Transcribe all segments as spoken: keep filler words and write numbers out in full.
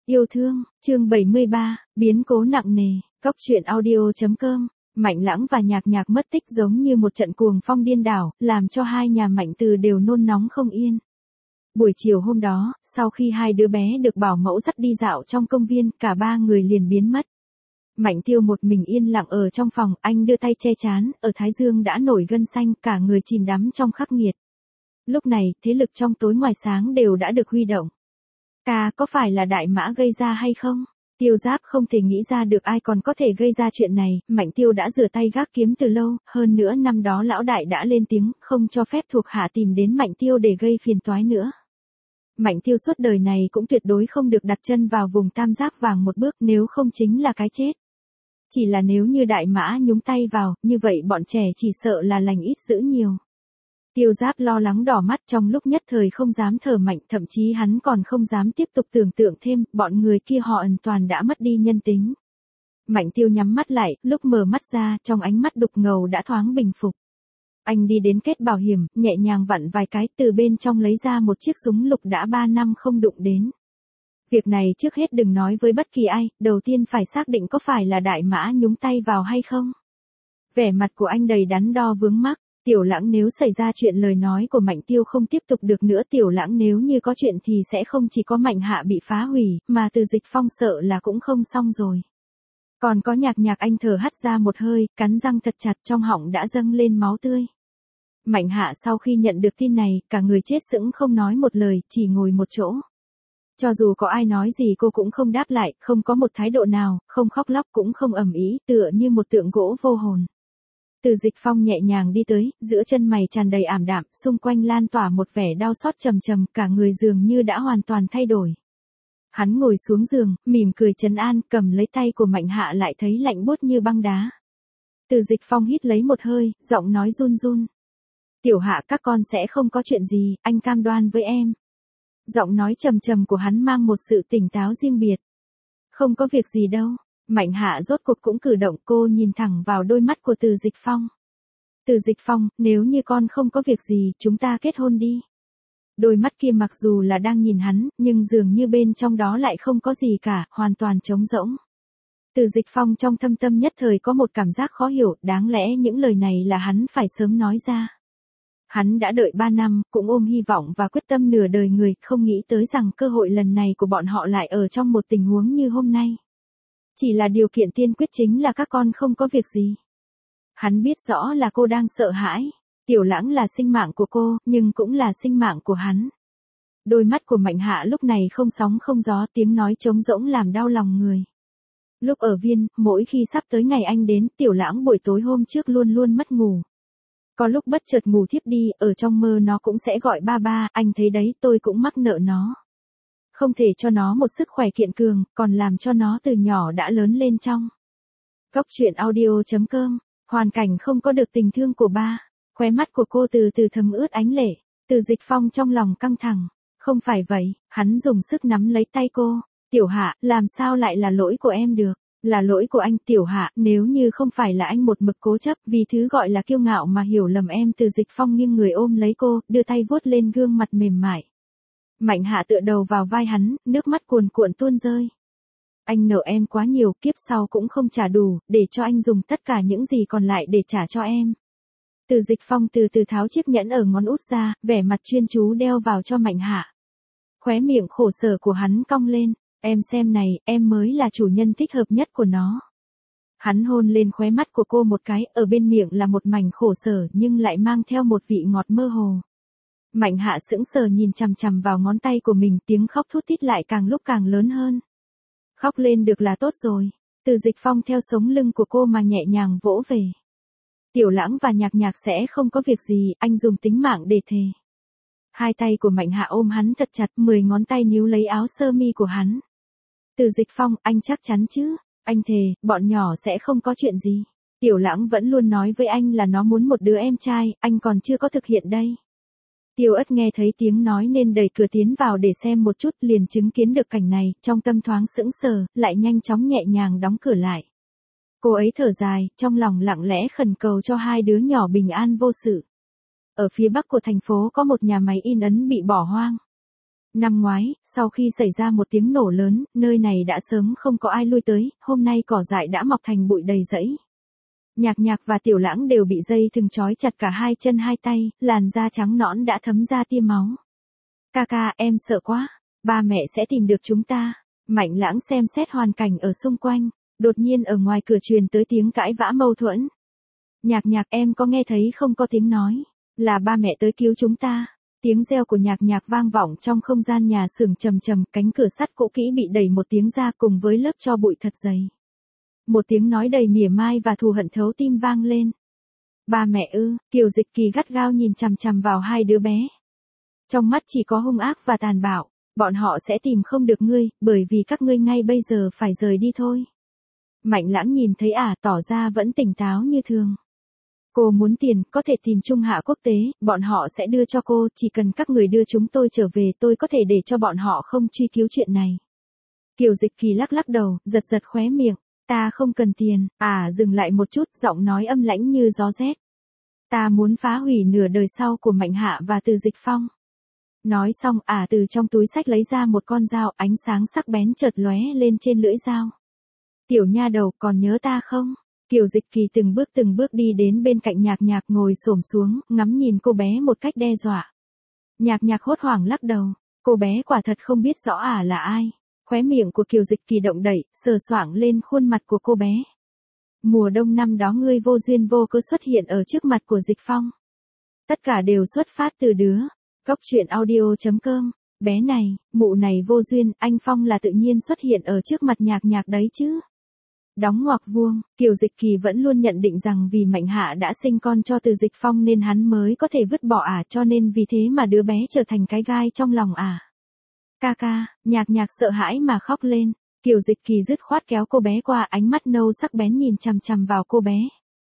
Yêu thương, chương bảy mươi ba, biến cố nặng nề, Cóc truyện audio.com, Mạnh Lãng và Nhạc Nhạc mất tích giống như một trận cuồng phong điên đảo, làm cho hai nhà Mạnh Từ đều nôn nóng không yên. Buổi chiều hôm đó, sau khi hai đứa bé được bảo mẫu dắt đi dạo trong công viên, cả ba người liền biến mất. Mạnh Tiêu một mình yên lặng ở trong phòng, anh đưa tay che chán, ở thái dương đã nổi gân xanh, cả người chìm đắm trong khắc nghiệt. Lúc này, thế lực trong tối ngoài sáng đều đã được huy động. Ca, có phải là Đại Mã gây ra hay không? Tiêu Giáp không thể nghĩ ra được ai còn có thể gây ra chuyện này, Mạnh Tiêu đã rửa tay gác kiếm từ lâu, hơn nữa năm đó lão đại đã lên tiếng, không cho phép thuộc hạ tìm đến Mạnh Tiêu để gây phiền toái nữa. Mạnh Tiêu suốt đời này cũng tuyệt đối không được đặt chân vào vùng tam giác vàng một bước, nếu không chính là cái chết. Chỉ là nếu như Đại Mã nhúng tay vào, như vậy bọn trẻ chỉ sợ là lành ít dữ nhiều. Tiêu Giáp lo lắng đỏ mắt, trong lúc nhất thời không dám thở mạnh, thậm chí hắn còn không dám tiếp tục tưởng tượng thêm, bọn người kia họ hoàn toàn đã mất đi nhân tính. Mạnh Tiêu nhắm mắt lại, lúc mở mắt ra, trong ánh mắt đục ngầu đã thoáng bình phục. Anh đi đến kết bảo hiểm, nhẹ nhàng vặn vài cái, từ bên trong lấy ra một chiếc súng lục đã ba năm không đụng đến. Việc này trước hết đừng nói với bất kỳ ai, đầu tiên phải xác định có phải là Đại Mã nhúng tay vào hay không. Vẻ mặt của anh đầy đắn đo vướng mắc. Tiểu Lãng nếu xảy ra chuyện lời nói của Mạnh Tiêu không tiếp tục được nữa, Tiểu Lãng nếu như có chuyện thì sẽ không chỉ có Mạnh Hạ bị phá hủy, mà Từ Dịch Phong sợ là cũng không xong rồi. Còn có Nhạc Nhạc, anh thở hắt ra một hơi, cắn răng thật chặt, trong họng đã dâng lên máu tươi. Mạnh Hạ sau khi nhận được tin này, cả người chết sững không nói một lời, chỉ ngồi một chỗ. Cho dù có ai nói gì cô cũng không đáp lại, không có một thái độ nào, không khóc lóc cũng không ầm ĩ, tựa như một tượng gỗ vô hồn. Từ Dịch Phong nhẹ nhàng đi tới, giữa chân mày tràn đầy ảm đạm, xung quanh lan tỏa một vẻ đau xót trầm trầm, cả người dường như đã hoàn toàn thay đổi. Hắn ngồi xuống giường, mỉm cười trấn an, cầm lấy tay của Mạnh Hạ lại thấy lạnh buốt như băng đá. Từ Dịch Phong hít lấy một hơi, giọng nói run run. Tiểu Hạ, các con sẽ không có chuyện gì, anh cam đoan với em. Giọng nói trầm trầm của hắn mang một sự tỉnh táo riêng biệt. Không có việc gì đâu. Mạnh Hạ rốt cuộc cũng cử động, cô nhìn thẳng vào đôi mắt của Từ Dịch Phong. Từ Dịch Phong, nếu như con không có việc gì, chúng ta kết hôn đi. Đôi mắt kia mặc dù là đang nhìn hắn, nhưng dường như bên trong đó lại không có gì cả, hoàn toàn trống rỗng. Từ Dịch Phong trong thâm tâm nhất thời có một cảm giác khó hiểu, đáng lẽ những lời này là hắn phải sớm nói ra. Hắn đã đợi ba năm, cũng ôm hy vọng và quyết tâm nửa đời người, không nghĩ tới rằng cơ hội lần này của bọn họ lại ở trong một tình huống như hôm nay. Chỉ là điều kiện tiên quyết chính là các con không có việc gì. Hắn biết rõ là cô đang sợ hãi. Tiểu Lãng là sinh mạng của cô, nhưng cũng là sinh mạng của hắn. Đôi mắt của Mạnh Hạ lúc này không sóng không gió, tiếng nói trống rỗng làm đau lòng người. Lúc ở viên, mỗi khi sắp tới ngày anh đến, Tiểu Lãng buổi tối hôm trước luôn luôn mất ngủ. Có lúc bất chợt ngủ thiếp đi, ở trong mơ nó cũng sẽ gọi ba ba, anh thấy đấy, tôi cũng mắc nợ nó. Không thể cho nó một sức khỏe kiện cường, còn làm cho nó từ nhỏ đã lớn lên trong. Cóc truyện audio.com, hoàn cảnh không có được tình thương của ba. Khóe mắt của cô từ từ thấm ướt ánh lệ. Từ Dịch Phong trong lòng căng thẳng. Không phải vậy, hắn dùng sức nắm lấy tay cô. Tiểu Hạ, làm sao lại là lỗi của em được? Là lỗi của anh. Tiểu Hạ, nếu như không phải là anh một mực cố chấp vì thứ gọi là kiêu ngạo mà hiểu lầm em. Từ Dịch Phong nghiêng người ôm lấy cô, đưa tay vuốt lên gương mặt mềm mại. Mạnh Hạ tựa đầu vào vai hắn, nước mắt cuồn cuộn tuôn rơi. Anh nợ em quá nhiều, kiếp sau cũng không trả đủ, để cho anh dùng tất cả những gì còn lại để trả cho em. Từ Dịch Phong từ từ tháo chiếc nhẫn ở ngón út ra, vẻ mặt chuyên chú đeo vào cho Mạnh Hạ. Khóe miệng khổ sở của hắn cong lên, em xem này, em mới là chủ nhân thích hợp nhất của nó. Hắn hôn lên khóe mắt của cô một cái, ở bên miệng là một mảnh khổ sở nhưng lại mang theo một vị ngọt mơ hồ. Mạnh Hạ sững sờ nhìn chằm chằm vào ngón tay của mình, tiếng khóc thút thít lại càng lúc càng lớn hơn. Khóc lên được là tốt rồi. Từ Dịch Phong theo sống lưng của cô mà nhẹ nhàng vỗ về. Tiểu Lãng và Nhạc Nhạc sẽ không có việc gì, anh dùng tính mạng để thề. Hai tay của Mạnh Hạ ôm hắn thật chặt, mười ngón tay níu lấy áo sơ mi của hắn. Từ Dịch Phong, anh chắc chắn chứ? Anh thề, bọn nhỏ sẽ không có chuyện gì. Tiểu Lãng vẫn luôn nói với anh là nó muốn một đứa em trai, anh còn chưa có thực hiện đây. Tiêu Ất nghe thấy tiếng nói nên đẩy cửa tiến vào để xem một chút, liền chứng kiến được cảnh này, trong tâm thoáng sững sờ, lại nhanh chóng nhẹ nhàng đóng cửa lại. Cô ấy thở dài, trong lòng lặng lẽ khẩn cầu cho hai đứa nhỏ bình an vô sự. Ở phía bắc của thành phố có một nhà máy in ấn bị bỏ hoang. Năm ngoái, sau khi xảy ra một tiếng nổ lớn, nơi này đã sớm không có ai lui tới, hôm nay cỏ dại đã mọc thành bụi đầy rẫy. Nhạc Nhạc và Tiểu Lãng đều bị dây thừng trói chặt cả hai chân hai tay, làn da trắng nõn đã thấm ra tia máu. Ca ca, em sợ quá, ba mẹ sẽ tìm được chúng ta. Mạnh Lãng xem xét hoàn cảnh ở xung quanh, đột nhiên ở ngoài cửa truyền tới tiếng cãi vã mâu thuẫn. Nhạc Nhạc, em có nghe thấy không, có tiếng nói, là ba mẹ tới cứu chúng ta. Tiếng reo của Nhạc Nhạc vang vọng trong không gian nhà xưởng trầm trầm, cánh cửa sắt cũ kỹ bị đẩy một tiếng ra cùng với lớp tro bụi thật dày. Một tiếng nói đầy mỉa mai và thù hận thấu tim vang lên. Ba mẹ ư? Kiều Dịch Kỳ gắt gao nhìn chằm chằm vào hai đứa bé. Trong mắt chỉ có hung ác và tàn bạo, bọn họ sẽ tìm không được ngươi, bởi vì các ngươi ngay bây giờ phải rời đi thôi. Mạnh Lãng nhìn thấy ả tỏ ra vẫn tỉnh táo như thường. Cô muốn tiền, có thể tìm Trung Hạ Quốc tế, bọn họ sẽ đưa cho cô, chỉ cần các người đưa chúng tôi trở về tôi có thể để cho bọn họ không truy cứu chuyện này. Kiều Dịch Kỳ lắc lắc đầu, giật giật khóe miệng, ta không cần tiền, à dừng lại một chút, giọng nói âm lãnh như gió rét. Ta muốn phá hủy nửa đời sau của Mạnh Hạ và Từ Dịch Phong. Nói xong, ả từ trong túi xách lấy ra một con dao, ánh sáng sắc bén chợt lóe lên trên lưỡi dao. Tiểu nha đầu, còn nhớ ta không? Kiều Dịch Kỳ từng bước từng bước đi đến bên cạnh Nhạc Nhạc ngồi xổm xuống, ngắm nhìn cô bé một cách đe dọa. Nhạc Nhạc hốt hoảng lắc đầu, cô bé quả thật không biết rõ ả là ai. Khóe miệng của Kiều Dịch Kỳ động đẩy, sờ soạng lên khuôn mặt của cô bé. Mùa đông năm đó ngươi vô duyên vô cớ xuất hiện ở trước mặt của Dịch Phong. Tất cả đều xuất phát từ đứa. Cốc truyện audio chấm com. Bé này, mụ này vô duyên, anh Phong là tự nhiên xuất hiện ở trước mặt Nhạc Nhạc đấy chứ. Đóng ngoặc vuông, Kiều Dịch Kỳ vẫn luôn nhận định rằng vì Mạnh Hạ đã sinh con cho Từ Dịch Phong nên hắn mới có thể vứt bỏ ả, cho nên vì thế mà đứa bé trở thành cái gai trong lòng ả. Ca ca, Nhạc Nhạc sợ hãi mà khóc lên. Kiều Dịch Kỳ dứt khoát kéo cô bé qua, ánh mắt nâu sắc bén nhìn chằm chằm vào cô bé.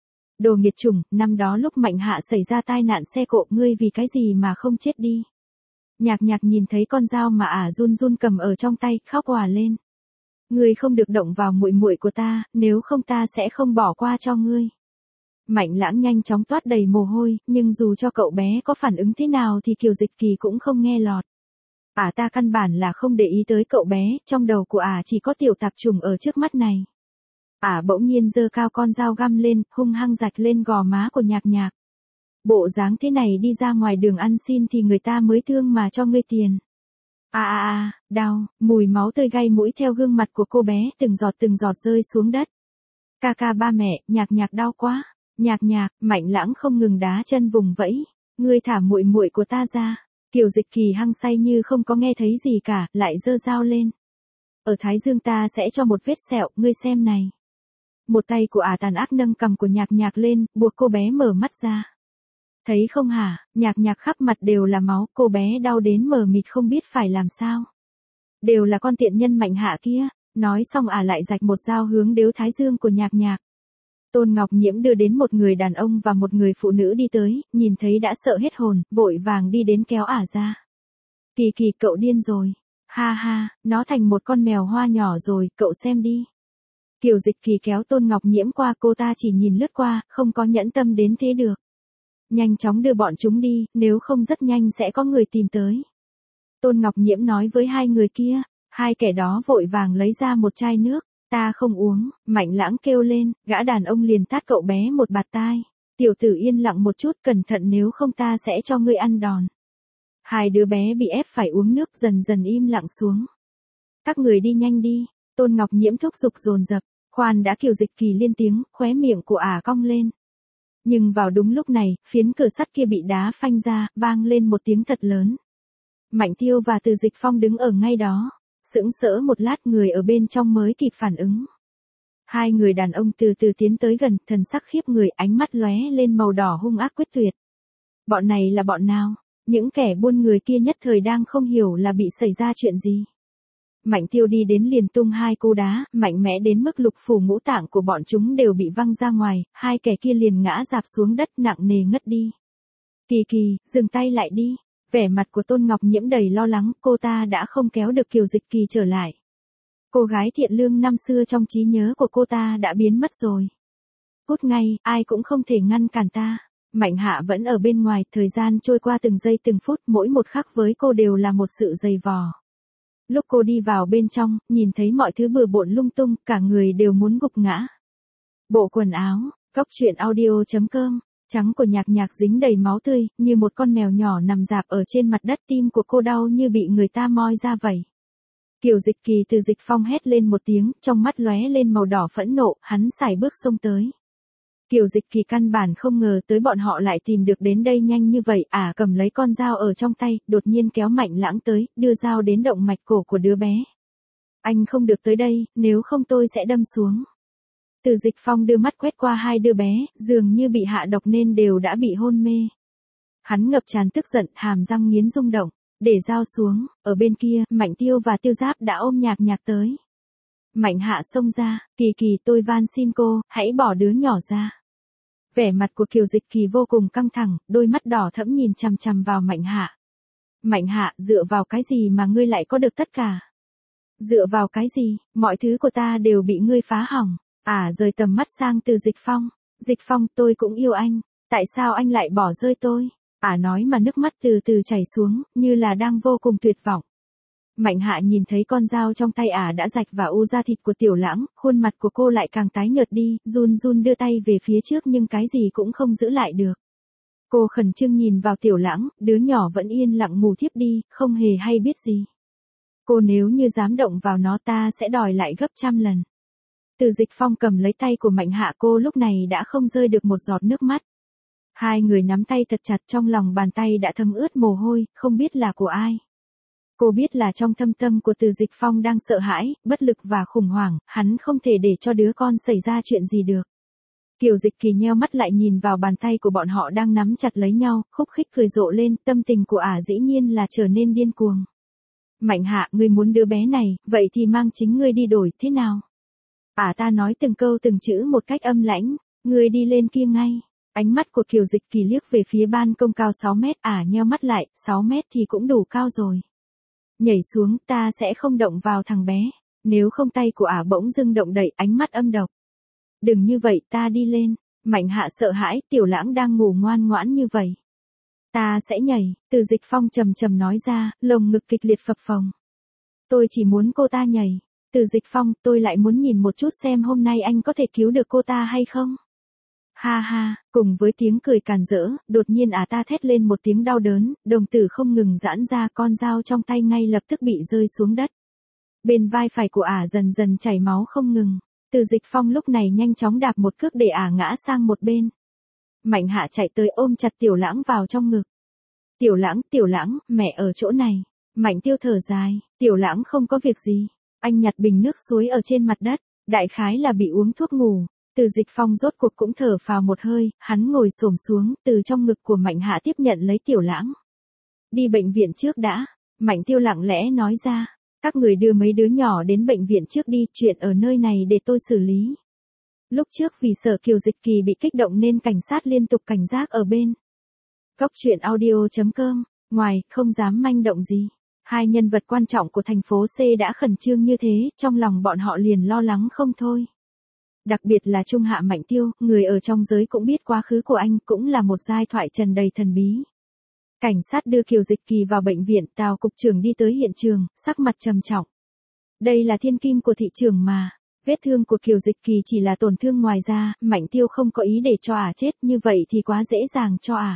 Đồ nghiệt chủng, năm đó lúc Mạnh Hạ xảy ra tai nạn xe cộ, ngươi vì cái gì mà không chết đi? Nhạc Nhạc nhìn thấy con dao mà ả run run cầm ở trong tay, khóc òa lên. Ngươi không được động vào muội muội của ta, nếu không ta sẽ không bỏ qua cho ngươi. Mạnh Lãng nhanh chóng toát đầy mồ hôi, nhưng dù cho cậu bé có phản ứng thế nào thì Kiều Dịch Kỳ cũng không nghe lọt. Ả ta căn bản là không để ý tới cậu bé, trong đầu của ả chỉ có tiểu tạp trùng ở trước mắt này. Ả bỗng nhiên giơ cao con dao găm lên, hung hăng rạch lên gò má của Nhạc Nhạc. Bộ dáng thế này đi ra ngoài đường ăn xin thì người ta mới thương mà cho ngươi tiền. À à à, đau, mùi máu tươi gây mũi theo gương mặt của cô bé, từng giọt từng giọt rơi xuống đất. Ca ca ba mẹ, Nhạc Nhạc đau quá. Nhạc Nhạc, Mạnh Lãng không ngừng đá chân vùng vẫy. Ngươi thả muội muội của ta ra. Kiều Dịch Kỳ hăng say như không có nghe thấy gì cả, lại giơ dao lên. Ở thái dương ta sẽ cho một vết sẹo, ngươi xem này. Một tay của ả tàn ác nâng cằm của Nhạc Nhạc lên, buộc cô bé mở mắt ra. Thấy không hả, Nhạc Nhạc khắp mặt đều là máu, cô bé đau đến mờ mịt không biết phải làm sao. Đều là con tiện nhân Mạnh Hạ kia, nói xong ả lại rạch một dao hướng đếu thái dương của Nhạc Nhạc. Tôn Ngọc Nhiễm đưa đến một người đàn ông và một người phụ nữ đi tới, nhìn thấy đã sợ hết hồn, vội vàng đi đến kéo ả ra. Kỳ Kỳ, cậu điên rồi. Ha ha, nó thành một con mèo hoa nhỏ rồi, cậu xem đi. Kiều Dịch Kỳ kéo Tôn Ngọc Nhiễm qua, cô ta chỉ nhìn lướt qua, không có nhẫn tâm đến thế được. Nhanh chóng đưa bọn chúng đi, nếu không rất nhanh sẽ có người tìm tới. Tôn Ngọc Nhiễm nói với hai người kia, hai kẻ đó vội vàng lấy ra một chai nước. Ta không uống, Mạnh Lãng kêu lên, gã đàn ông liền tát cậu bé một bạt tai. Tiểu tử yên lặng một chút, cẩn thận nếu không ta sẽ cho ngươi ăn đòn. Hai đứa bé bị ép phải uống nước, dần dần im lặng xuống. Các người đi nhanh đi, Tôn Ngọc Nhiễm thúc giục dồn dập, khoan đã. Kiều Dịch Kỳ liên tiếng, khóe miệng của ả cong lên. Nhưng vào đúng lúc này, phiến cửa sắt kia bị đá phanh ra, vang lên một tiếng thật lớn. Mạnh Tiêu và Từ Dịch Phong đứng ở ngay đó. Sững sỡ một lát, người ở bên trong mới kịp phản ứng. Hai người đàn ông từ từ tiến tới gần, thần sắc khiếp người, ánh mắt lóe lên màu đỏ hung ác quyết tuyệt. Bọn này là bọn nào? Những kẻ buôn người kia nhất thời đang không hiểu là bị xảy ra chuyện gì. Mạnh Tiêu đi đến liền tung hai cú đá, mạnh mẽ đến mức lục phủ ngũ tạng của bọn chúng đều bị văng ra ngoài, hai kẻ kia liền ngã rạp xuống đất nặng nề ngất đi. Kỳ Kỳ, dừng tay lại đi. Vẻ mặt của Tôn Ngọc Nhiễm đầy lo lắng, cô ta đã không kéo được Kiều Dịch Kỳ trở lại. Cô gái thiện lương năm xưa trong trí nhớ của cô ta đã biến mất rồi. Cút ngay, ai cũng không thể ngăn cản ta. Mạnh Hạ vẫn ở bên ngoài, thời gian trôi qua từng giây từng phút, mỗi một khắc với cô đều là một sự dày vò. Lúc cô đi vào bên trong, nhìn thấy mọi thứ bừa bộn lung tung, cả người đều muốn gục ngã. Bộ quần áo, Cóc truyện audio chấm com, trắng của Nhạc Nhạc dính đầy máu tươi, như một con mèo nhỏ nằm rạp ở trên mặt đất, tim của cô đau như bị người ta moi ra vậy. Kiều Dịch Kỳ từ Dịch Phong hét lên một tiếng, trong mắt lóe lên màu đỏ phẫn nộ, hắn sải bước xông tới. Kiều Dịch Kỳ căn bản không ngờ tới bọn họ lại tìm được đến đây nhanh như vậy, ả à, cầm lấy con dao ở trong tay, đột nhiên kéo Mạnh Lãng tới, đưa dao đến động mạch cổ của đứa bé. Anh không được tới đây, nếu không tôi sẽ đâm xuống. Từ Dịch Phong đưa mắt quét qua hai đứa bé, dường như bị hạ độc nên đều đã bị hôn mê. Hắn ngập tràn tức giận, hàm răng nghiến rung động, để dao xuống, ở bên kia, Mạnh Tiêu và Tiêu Giáp đã ôm Nhạc Nhạc tới. Mạnh Hạ xông ra, Kỳ Kỳ tôi van xin cô, hãy bỏ đứa nhỏ ra. Vẻ mặt của Kiều Dịch Kỳ vô cùng căng thẳng, đôi mắt đỏ thẫm nhìn chằm chằm vào Mạnh Hạ. Mạnh Hạ, dựa vào cái gì mà ngươi lại có được tất cả? Dựa vào cái gì, mọi thứ của ta đều bị ngươi phá hỏng. À rời tầm mắt sang từ Dịch Phong. Dịch Phong, tôi cũng yêu anh, tại sao anh lại bỏ rơi tôi? À nói mà nước mắt từ từ chảy xuống, như là đang vô cùng tuyệt vọng. Mạnh Hạ nhìn thấy con dao trong tay ả à đã rạch và u da thịt của Tiểu Lãng, khuôn mặt của cô lại càng tái nhợt đi, run run đưa tay về phía trước nhưng cái gì cũng không giữ lại được. Cô khẩn trương nhìn vào Tiểu Lãng, đứa nhỏ vẫn yên lặng ngủ thiếp đi, không hề hay biết gì. Cô nếu như dám động vào nó ta sẽ đòi lại gấp trăm lần. Từ Dịch Phong cầm lấy tay của Mạnh Hạ, cô lúc này đã không rơi được một giọt nước mắt. Hai người nắm tay thật chặt, trong lòng bàn tay đã thấm ướt mồ hôi, không biết là của ai. Cô biết là trong thâm tâm của Từ Dịch Phong đang sợ hãi, bất lực và khủng hoảng, hắn không thể để cho đứa con xảy ra chuyện gì được. Kiều Dịch Kỳ nheo mắt lại nhìn vào bàn tay của bọn họ đang nắm chặt lấy nhau, khúc khích cười rộ lên, tâm tình của ả dĩ nhiên là trở nên điên cuồng. Mạnh Hạ, ngươi muốn đứa bé này, vậy thì mang chính ngươi đi đổi, thế nào? Ả ta nói từng câu từng chữ một cách âm lãnh, ngươi đi lên kia ngay. Ánh mắt của Kiều Dịch Kỳ liếc về phía ban công cao sáu mét, ả nheo mắt lại, sáu mét thì cũng đủ cao rồi. Nhảy xuống, ta sẽ không động vào thằng bé, nếu không tay của ả bỗng dưng động đậy, ánh mắt âm độc. Đừng như vậy, ta đi lên. Mạnh Hạ sợ hãi, Tiểu Lãng đang ngủ ngoan ngoãn như vậy. Ta sẽ nhảy, Từ Dịch Phong trầm trầm nói ra, lồng ngực kịch liệt phập phồng. Tôi chỉ muốn cô ta nhảy. Từ Dịch Phong, tôi lại muốn nhìn một chút xem hôm nay anh có thể cứu được cô ta hay không. Ha ha, cùng với tiếng cười càn rỡ, đột nhiên ả ta thét lên một tiếng đau đớn, đồng tử không ngừng giãn ra, con dao trong tay ngay lập tức bị rơi xuống đất. Bên vai phải của ả dần dần chảy máu không ngừng. Từ Dịch Phong lúc này nhanh chóng đạp một cước để ả ngã sang một bên. Mạnh Hạ chạy tới ôm chặt Tiểu Lãng vào trong ngực. Tiểu Lãng, Tiểu Lãng, mẹ ở chỗ này. Mạnh Tiêu thở dài, Tiểu Lãng không có việc gì. Anh nhặt bình nước suối ở trên mặt đất, đại khái là bị uống thuốc ngủ. Từ Dịch Phong rốt cuộc cũng thở phào một hơi, hắn ngồi xổm xuống, từ trong ngực của Mạnh Hạ tiếp nhận lấy Tiểu Lãng. Đi bệnh viện trước đã, Mạnh Tiêu lặng lẽ nói ra, các người đưa mấy đứa nhỏ đến bệnh viện trước đi, chuyện ở nơi này để tôi xử lý. Lúc trước vì sợ Kiều Dịch Kỳ bị kích động nên cảnh sát liên tục cảnh giác ở bên. Cóc truyện audio chấm com, ngoài, không dám manh động gì. Hai nhân vật quan trọng của thành phố C đã khẩn trương như thế, trong lòng bọn họ liền lo lắng không thôi. Đặc biệt là Trung Hạ Mạnh Tiêu, người ở trong giới cũng biết quá khứ của anh, cũng là một giai thoại trần đầy thần bí. Cảnh sát đưa Kiều Dịch Kỳ vào bệnh viện, Tào cục trưởng đi tới hiện trường, sắc mặt trầm trọng. Đây là thiên kim của thị trường mà. Vết thương của Kiều Dịch Kỳ chỉ là tổn thương ngoài da, Mạnh Tiêu không có ý để cho ả chết, như vậy thì quá dễ dàng cho ả.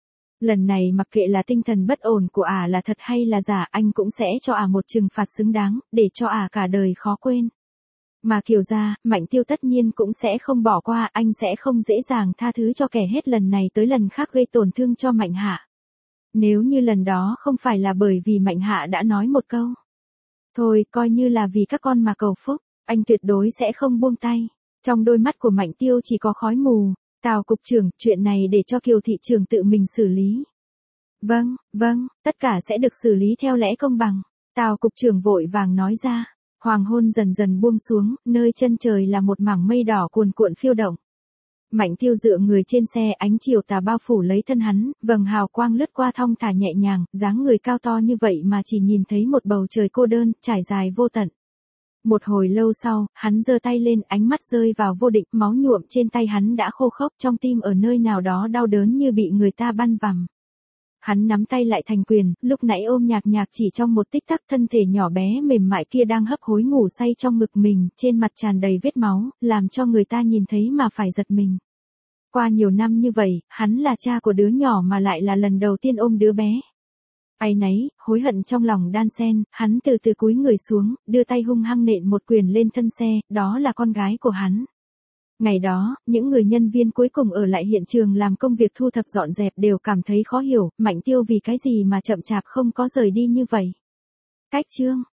Lần này mặc kệ là tinh thần bất ổn của ả là thật hay là giả, anh cũng sẽ cho ả một trừng phạt xứng đáng, để cho ả cả đời khó quên. Mà Kiều gia, Mạnh Tiêu tất nhiên cũng sẽ không bỏ qua, anh sẽ không dễ dàng tha thứ cho kẻ hết lần này tới lần khác gây tổn thương cho Mạnh Hạ. Nếu như lần đó không phải là bởi vì Mạnh Hạ đã nói một câu. Thôi, coi như là vì các con mà cầu phúc, anh tuyệt đối sẽ không buông tay. Trong đôi mắt của Mạnh Tiêu chỉ có khói mù. Tào cục trưởng, chuyện này để cho Kiều thị trưởng tự mình xử lý. Vâng, vâng, tất cả sẽ được xử lý theo lẽ công bằng. Tào cục trưởng vội vàng nói ra. Hoàng hôn dần dần buông xuống, nơi chân trời là một mảng mây đỏ cuồn cuộn phiêu động. Mạnh Tiêu dựa người trên xe, ánh chiều tà bao phủ lấy thân hắn, vầng hào quang lướt qua thong thả nhẹ nhàng, dáng người cao to như vậy mà chỉ nhìn thấy một bầu trời cô đơn, trải dài vô tận. Một hồi lâu sau, hắn giơ tay lên, ánh mắt rơi vào Vô Định, máu nhuộm trên tay hắn đã khô khốc, trong tim ở nơi nào đó đau đớn như bị người ta băn vằm. Hắn nắm tay lại thành quyền, lúc nãy ôm Nhạc Nhạc chỉ trong một tích tắc, thân thể nhỏ bé mềm mại kia đang hấp hối ngủ say trong ngực mình, trên mặt tràn đầy vết máu, làm cho người ta nhìn thấy mà phải giật mình. Qua nhiều năm như vậy, hắn là cha của đứa nhỏ mà lại là lần đầu tiên ôm đứa bé. Áy náy, hối hận trong lòng đan xen, hắn từ từ cúi người xuống, đưa tay hung hăng nện một quyền lên thân xe, đó là con gái của hắn. Ngày đó, những người nhân viên cuối cùng ở lại hiện trường làm công việc thu thập dọn dẹp đều cảm thấy khó hiểu, Mạnh Tiêu vì cái gì mà chậm chạp không có rời đi như vậy. Cách chương